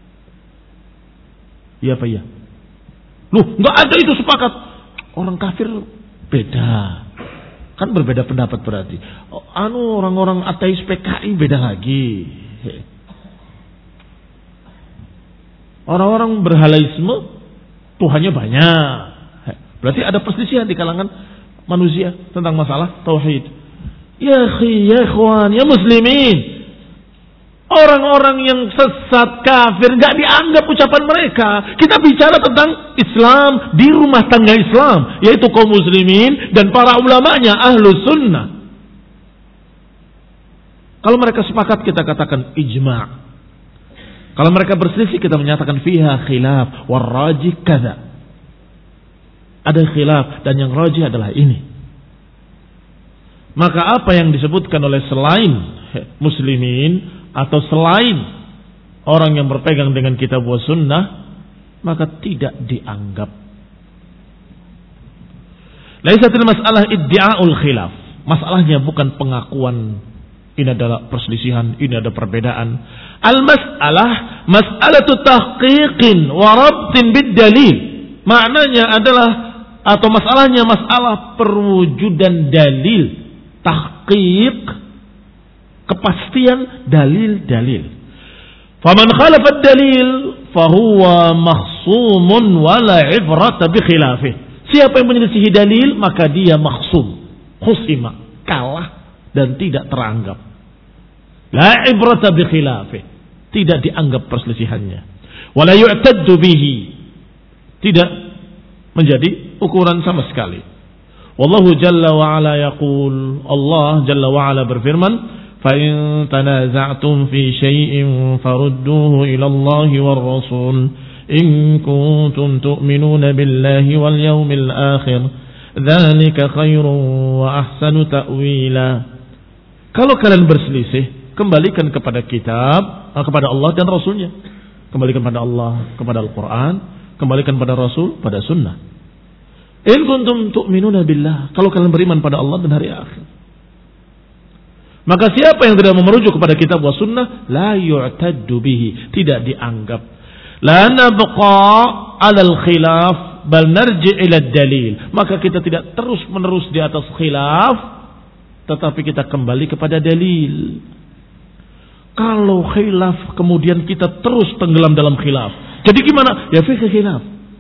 Iya apa ya? Loh, nggak ada itu sepakat. Orang kafir beda. Kan berbeda pendapat berarti. Anu orang-orang ateis P K I beda lagi. Orang-orang berhalaisme Tuhannya banyak. Berarti ada perselisihan di kalangan manusia tentang masalah tauhid. Ya khi, ya ikhwan, ya muslimin. Orang-orang yang sesat kafir gak dianggap ucapan mereka. Kita bicara tentang Islam di rumah tangga Islam, yaitu kaum muslimin dan para ulamanya ahlu sunnah. Kalau mereka sepakat kita katakan ijma'. Kalau mereka berselisih kita menyatakan fiha khilaf warrajih kadza. Ada khilaf dan yang rajih adalah ini. Maka apa yang disebutkan oleh selain muslimin atau selain orang yang berpegang dengan kitab wa sunnah, maka tidak dianggap. Laisatil mas'alah iddi'aul khilaf. Masalahnya bukan pengakuan ini adalah perselisihan, ini ada perbedaan. Al-mas'alah mas'alatu tahqiqin wa rabtin bid dalil. Maknanya adalah, atau masalahnya masalah perwujudan dalil, tahqiq, kepastian dalil-dalil. Faman khalafa dalil fahuwa makhsumun wala ibrata bi khilafih. Siapa yang menyelisihi dalil, maka dia makhsum, khusima, kalah dan tidak teranggap. La ibrata bi khilafih, tidak dianggap perselisihannya. Wala yu'taddu bihi, tidak menjadi ukuran sama sekali. Wallahu jalla wa ala yaqul, Allah jalla wa ala berfirman, fa in tanaza'tum fi syai'in farudduhu ila Allah war rasul in kuntum tu'minuna billahi wal yawmil akhir dzalika khairun wa ahsanu ta'wila. Kalau kalian berselisih, kembalikan kepada kitab, kepada Allah dan Rasulnya. Kembalikan pada Allah, kepada Al-Quran, kembalikan pada Rasul, pada sunnah. In kuntum tu'minuna billah, kalau kalian beriman pada Allah dan hari akhir. Maka siapa yang tidak merujuk kepada kitab wa sunnah, la yu'taddu bihi, tidak dianggap. La nabqa 'alal khilaf bal narji' ila dalil. Maka kita tidak terus menerus di atas khilaf, tetapi kita kembali kepada dalil. Kalau khilaf kemudian kita terus tenggelam dalam khilaf, jadi gimana? Ya fikih khilaf.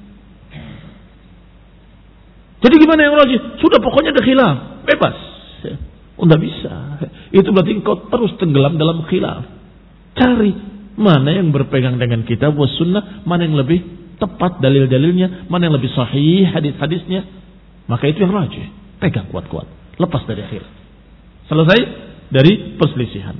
Jadi gimana yang rajih? Sudah pokoknya ada khilaf, bebas. Tidak bisa. Itu berarti engkau terus tenggelam dalam khilaf. Cari mana yang berpegang dengan kitab was sunnah, mana yang lebih tepat dalil-dalilnya, mana yang lebih sahih hadis-hadisnya. Maka itu yang rajih. Pegang kuat-kuat. Lepas dari khilaf. Selesai dari perselisihan.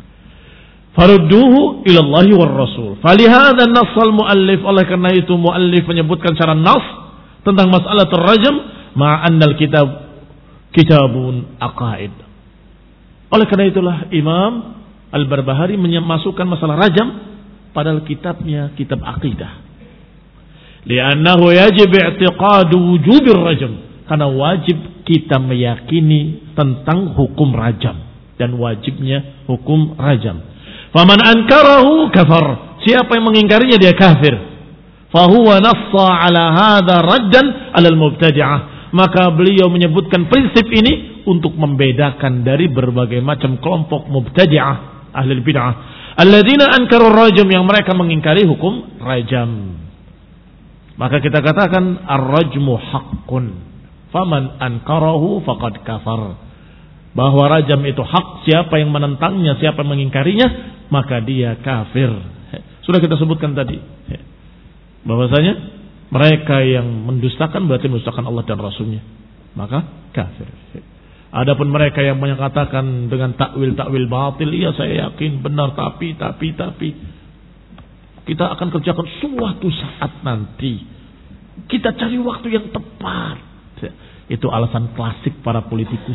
Farudduhu ilallahi war rasul. Falihada nassal muallif, oleh karena itu muallif menyebutkan secara nas tentang masalah terrajam, ma'annal kitab kitabun aqaid. Oleh karena itulah Imam Al-Barbahari memasukkan masalah rajam padahal kitabnya kitab akidah. Li'annahu yajib i'tiqadu wujubir rajam, karena wajib kita meyakini tentang hukum rajam dan wajibnya hukum rajam. Faman ankarahu kafar, siapa yang mengingkarinya dia kafir. Fahuwa nassa ala hadha raddan ala al-mubtadi'ah, maka beliau menyebutkan prinsip ini untuk membedakan dari berbagai macam kelompok mubtadi'ah, ahli bid'ah, alladzina ankaru rajam, yang mereka mengingkari hukum rajam. Maka kita katakan ar-rajmu haqqun faman ankarahu faqad kafar, bahwa rajam itu hak, siapa yang menentangnya, siapa yang mengingkarinya, maka dia kafir. Sudah kita sebutkan tadi bahwasanya mereka yang mendustakan berarti mendustakan Allah dan Rasulnya, maka kafir. Adapun mereka yang menyatakan dengan takwil-takwil batil, iya saya yakin benar, tapi tapi tapi kita akan kerjakan suatu saat nanti. Kita cari waktu yang tepat. Itu alasan klasik para politikus.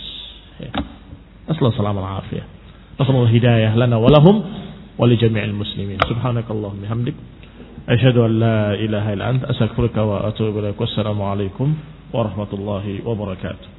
Assalamualaikum warahmatullahi wabarakatuh. Hidayah lana wa lahum wa li jami'il muslimin. Subhanakallahumma bihamdik asyhadu an la ilaha illa anta astaghfiruka wa atubu ilaik. Wassalamu alaikum warahmatullahi wabarakatuh.